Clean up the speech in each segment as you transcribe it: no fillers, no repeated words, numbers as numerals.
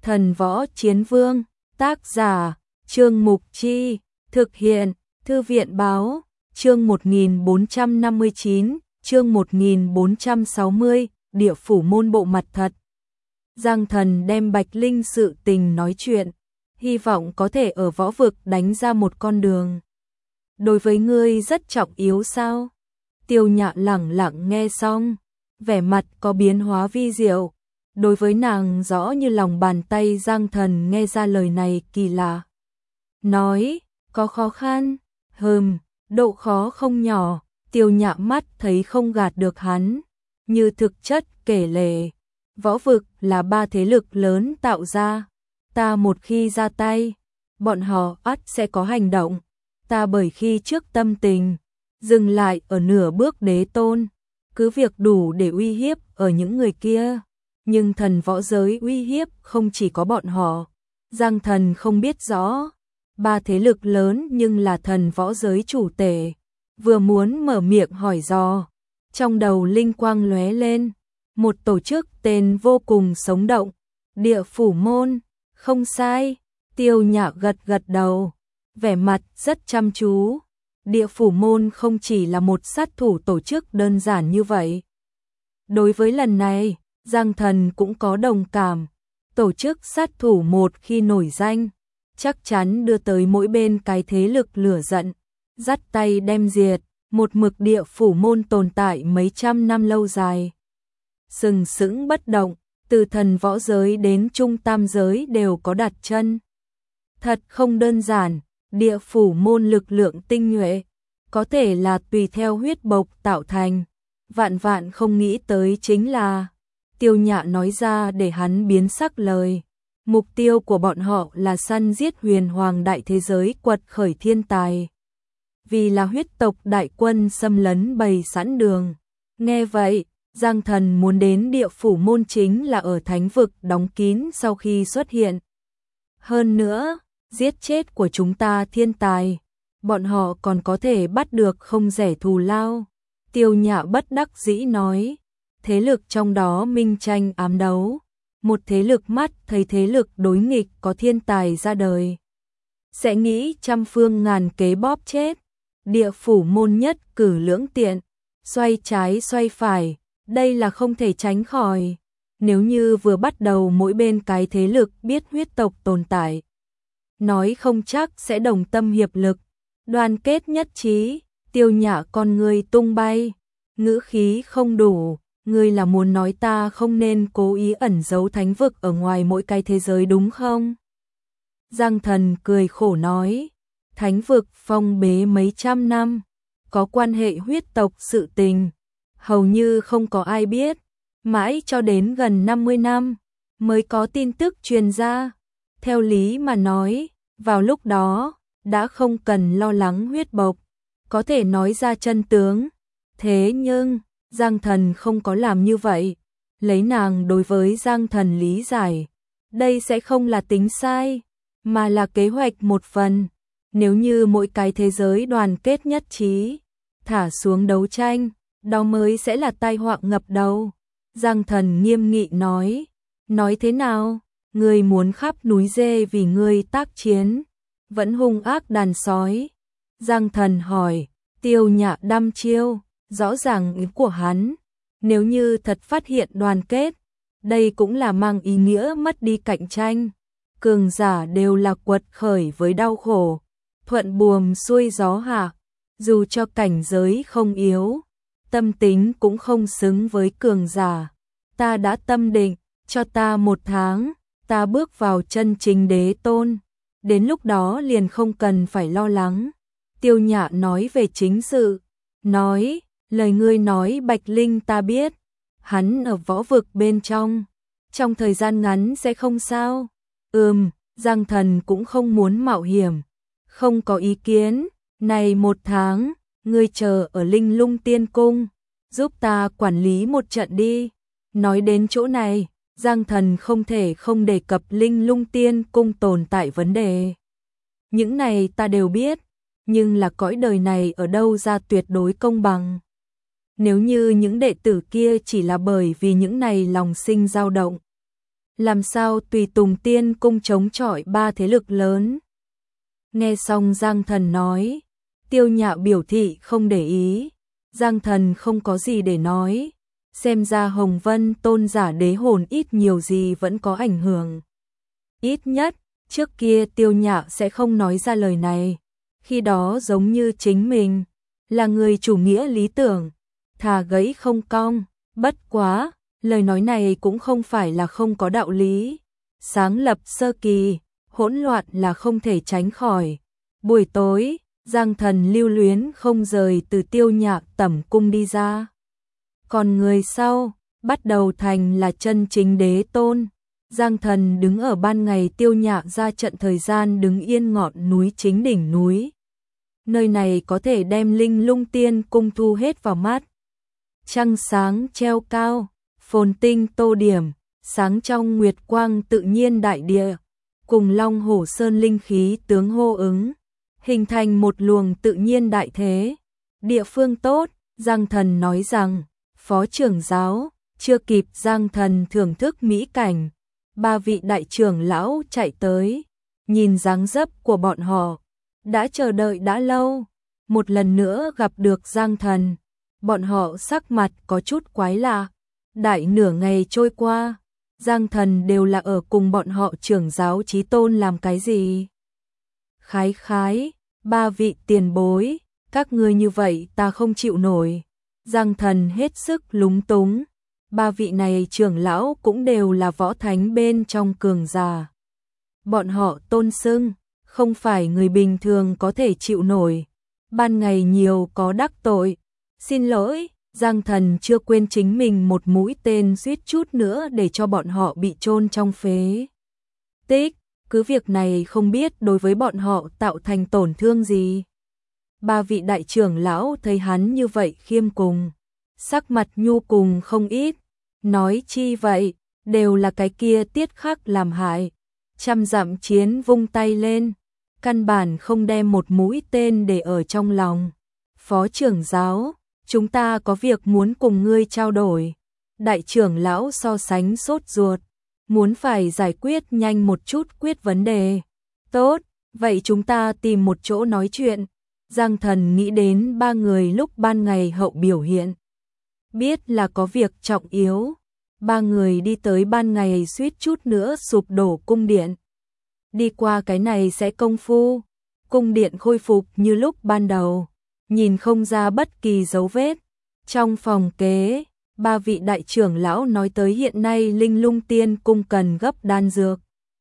Thần Võ Chiến Vương, tác giả, Trương Mục Chi, thực hiện, Thư viện Báo, chương 1459, chương 1460, Địa Phủ Môn bộ mặt thật. Giang Thần đem Bạch Linh sự tình nói chuyện, hy vọng có thể ở võ vực đánh ra một con đường. Đối với ngươi rất trọng yếu sao? Tiêu Nhạ lẳng lặng nghe xong, vẻ mặt có biến hóa vi diệu. Đối với nàng rõ như lòng bàn tay. Giang Thần nghe ra lời này kỳ lạ. Nói, có khó khăn, độ khó không nhỏ. Tiêu Nhạ mắt thấy không gạt được hắn, như thực chất kể lể. Võ vực là 3 thế lực lớn tạo ra, ta một khi ra tay, bọn họ ắt sẽ có hành động. Ta bởi khi trước tâm tình dừng lại ở nửa bước đế tôn, cứ việc đủ để uy hiếp ở những người kia, nhưng thần võ giới uy hiếp không chỉ có bọn họ. Giang Thần không biết rõ 3 thế lực lớn nhưng là thần võ giới chủ tể, vừa muốn mở miệng hỏi dò, trong đầu linh quang lóe lên, một tổ chức tên vô cùng sống động, Địa Phủ Môn. Không sai, Tiêu Nhạ gật gật đầu, vẻ mặt rất chăm chú. Địa Phủ Môn không chỉ là một sát thủ tổ chức đơn giản như vậy. Đối với lần này, Giang Thần cũng có đồng cảm. Tổ chức sát thủ một khi nổi danh, chắc chắn đưa tới mỗi bên cái thế lực lửa giận, dắt tay đem diệt. Một mực Địa Phủ Môn tồn tại mấy trăm năm lâu dài, sừng sững bất động, từ thần võ giới đến trung tam giới đều có đặt chân. Thật không đơn giản, Địa Phủ Môn lực lượng tinh nhuệ, có thể là tùy theo huyết bộc tạo thành. Vạn không nghĩ tới chính là, Tiêu Nhạ nói ra để hắn biến sắc lời. Mục tiêu của bọn họ là săn giết huyền hoàng đại thế giới quật khởi thiên tài. Vì là huyết tộc đại quân xâm lấn bày sẵn đường. Nghe vậy, Giang Thần muốn đến Địa Phủ Môn chính là ở thánh vực đóng kín sau khi xuất hiện. Hơn nữa, giết chết của chúng ta thiên tài, bọn họ còn có thể bắt được không rẻ thù lao. Tiêu Nhạ bất đắc dĩ nói, thế lực trong đó minh tranh ám đấu, một thế lực mắt thấy thế lực đối nghịch có thiên tài ra đời, sẽ nghĩ trăm phương ngàn kế bóp chết. Địa Phủ Môn nhất cử lưỡng tiện, xoay trái xoay phải, đây là không thể tránh khỏi. Nếu như vừa bắt đầu mỗi bên cái thế lực biết huyết tộc tồn tại, nói không chắc sẽ đồng tâm hiệp lực, đoàn kết nhất trí. Tiêu Nhạ con người tung bay, ngữ khí không đủ, ngươi là muốn nói ta không nên cố ý ẩn giấu thánh vực ở ngoài mỗi cái thế giới đúng không? Giang Thần cười khổ nói, thánh vực phong bế mấy trăm năm, có quan hệ huyết tộc sự tình, hầu như không có ai biết, mãi cho đến gần 50 năm mới có tin tức truyền ra. Theo lý mà nói, vào lúc đó đã không cần lo lắng huyết bộc có thể nói ra chân tướng. Thế nhưng Giang Thần không có làm như vậy. Lấy nàng đối với Giang Thần lý giải, đây sẽ không là tính sai, mà là kế hoạch một phần. Nếu như mỗi cái thế giới đoàn kết nhất trí, thả xuống đấu tranh, đó mới sẽ là tai họa ngập đầu. Giang Thần nghiêm nghị nói thế nào? Ngươi muốn khắp núi dê vì ngươi tác chiến, vẫn hung ác đàn sói. Giang Thần hỏi, Tiêu Nhạ đăm chiêu, rõ ràng ý của hắn, nếu như thật phát hiện đoàn kết, đây cũng là mang ý nghĩa mất đi cạnh tranh. Cường giả đều là quật khởi với đau khổ, thuận buồm xuôi gió hạ, dù cho cảnh giới không yếu, tâm tính cũng không xứng với cường giả. Ta đã tâm định, cho ta 1 tháng, ta bước vào chân chính đế tôn, đến lúc đó liền không cần phải lo lắng. Tiêu Nhạ nói về chính sự, nói, lời ngươi nói Bạch Linh ta biết, hắn ở võ vực bên trong thời gian ngắn sẽ không sao. Giang Thần cũng không muốn mạo hiểm, không có ý kiến. Này 1 tháng, ngươi chờ ở Linh Lung Tiên Cung, giúp ta quản lý một trận đi. Nói đến chỗ này, Giang Thần không thể không đề cập Linh Lung Tiên Cung tồn tại vấn đề. Những này ta đều biết, nhưng là cõi đời này ở đâu ra tuyệt đối công bằng. Nếu như những đệ tử kia chỉ là bởi vì những này lòng sinh dao động, làm sao tùy tùng tiên cung chống chọi ba thế lực lớn. Nghe xong Giang Thần nói, Tiêu Nhạo biểu thị không để ý. Giang Thần không có gì để nói, xem ra Hồng Vân tôn giả đế hồn ít nhiều gì vẫn có ảnh hưởng. Ít nhất, trước kia Tiêu Nhạo sẽ không nói ra lời này, khi đó giống như chính mình, là người chủ nghĩa lý tưởng, thà gãy không cong, bất quá, lời nói này cũng không phải là không có đạo lý. Sáng lập sơ kỳ, hỗn loạn là không thể tránh khỏi. Buổi tối, Giang Thần lưu luyến không rời từ Tiêu Nhạo tẩm cung đi ra. Còn người sau, bắt đầu thành là chân chính đế tôn. Giang Thần đứng ở ban ngày, Tiêu Nhạo ra trận thời gian đứng yên ngọn núi chính đỉnh núi. Nơi này có thể đem Linh Lung Tiên cung thu hết vào mắt. Trăng sáng treo cao, phồn tinh tô điểm, sáng trong nguyệt quang tự nhiên đại địa, cùng Long Hổ Sơn linh khí tướng hô ứng, hình thành một luồng tự nhiên đại thế. Địa phương tốt, Giang Thần nói rằng, phó trưởng giáo, chưa kịp Giang Thần thưởng thức mỹ cảnh, ba vị đại trưởng lão chạy tới, nhìn dáng dấp của bọn họ, đã chờ đợi đã lâu, một lần nữa gặp được Giang Thần, bọn họ sắc mặt có chút quái lạ. Đại nửa ngày trôi qua, Giang Thần đều là ở cùng bọn họ trưởng giáo chí tôn làm cái gì? Khái khái, ba vị tiền bối, các ngươi như vậy ta không chịu nổi. Giang Thần hết sức lúng túng, ba vị này trưởng lão cũng đều là võ thánh bên trong cường giả. Bọn họ tôn xưng, không phải người bình thường có thể chịu nổi, ban ngày nhiều có đắc tội. Xin lỗi, Giang Thần chưa quên chính mình một mũi tên suýt chút nữa để cho bọn họ bị chôn trong phế tích, cứ việc này không biết đối với bọn họ tạo thành tổn thương gì. Ba vị đại trưởng lão thấy hắn như vậy khiêm cùng, sắc mặt nhu cùng không ít, nói chi vậy, đều là cái kia Tiết Khắc làm hại. Trăm dặm chiến vung tay lên, căn bản không đem một mũi tên để ở trong lòng. Phó trưởng giáo, chúng ta có việc muốn cùng ngươi trao đổi. Đại trưởng lão so sánh sốt ruột, muốn phải giải quyết nhanh một chút quyết vấn đề. Tốt, vậy chúng ta tìm một chỗ nói chuyện. Giang Thần nghĩ đến ba người lúc ban ngày hậu biểu hiện, biết là có việc trọng yếu. Ba người đi tới ban ngày suýt chút nữa sụp đổ cung điện. Đi qua cái này sẽ công phu, cung điện khôi phục như lúc ban đầu, nhìn không ra bất kỳ dấu vết. Trong phòng kế, ba vị đại trưởng lão nói tới hiện nay Linh Lung Tiên cung cần gấp đan dược.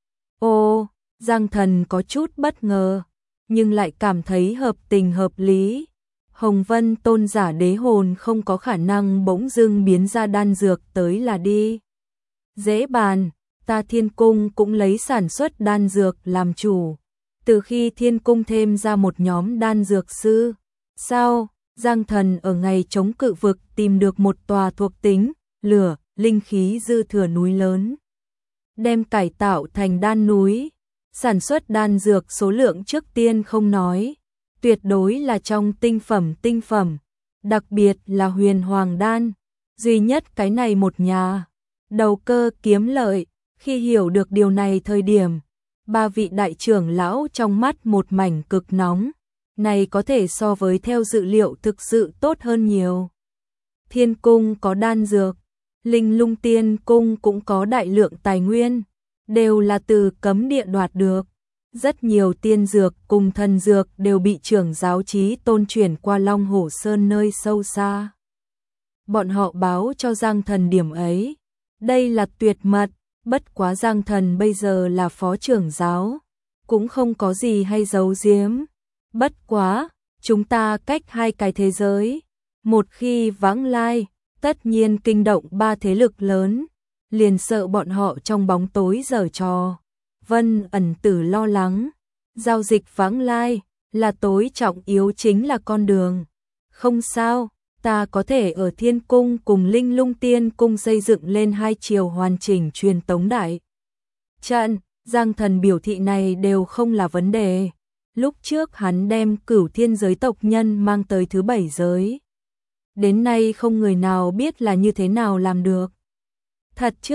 Ô, Giang Thần có chút bất ngờ, nhưng lại cảm thấy hợp tình hợp lý. Hồng Vân tôn giả đế hồn không có khả năng bỗng dưng biến ra đan dược tới là đi. Dễ bàn, ta Thiên Cung cũng lấy sản xuất đan dược làm chủ. Từ khi Thiên Cung thêm ra một nhóm đan dược sư, sao, Giang Thần ở ngày chống cự vực tìm được một tòa thuộc tính, lửa, linh khí dư thừa núi lớn. Đem cải tạo thành đan núi, sản xuất đan dược số lượng trước tiên không nói, tuyệt đối là trong tinh phẩm, đặc biệt là huyền hoàng đan, duy nhất cái này một nhà. Đầu cơ kiếm lợi, khi hiểu được điều này thời điểm, ba vị đại trưởng lão trong mắt một mảnh cực nóng, này có thể so với theo dự liệu thực sự tốt hơn nhiều. Thiên Cung có đan dược, Linh Lung Tiên Cung cũng có đại lượng tài nguyên, đều là từ cấm địa đoạt được. Rất nhiều tiên dược cùng thần dược đều bị trưởng giáo chí tôn chuyển qua Long Hổ Sơn nơi sâu xa. Bọn họ báo cho Giang Thần điểm ấy. Đây là tuyệt mật, bất quá Giang Thần bây giờ là phó trưởng giáo, cũng không có gì hay giấu giếm. Bất quá, chúng ta cách hai cái thế giới, một khi vãng lai, tất nhiên kinh động ba thế lực lớn, liền sợ bọn họ trong bóng tối giở trò. Vân Ẩn Tử lo lắng, giao dịch vãng lai là tối trọng yếu chính là con đường. Không sao, ta có thể ở Thiên Cung cùng Linh Lung Tiên Cung xây dựng lên hai chiều hoàn chỉnh truyền tống đại trận. Giang Thần biểu thị này đều không là vấn đề. Lúc trước hắn đem Cửu Thiên giới tộc nhân mang tới thứ 7 giới. Đến nay không người nào biết là như thế nào làm được. Thật chứ?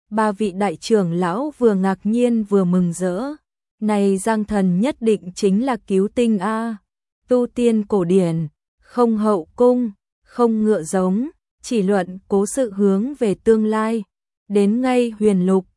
Ba vị đại trưởng lão vừa ngạc nhiên vừa mừng rỡ. Này Giang Thần nhất định chính là cứu tinh a. Tu tiên cổ điển, không hậu cung, không ngựa giống, chỉ luận cố sự hướng về tương lai. Đến ngay huyền lục,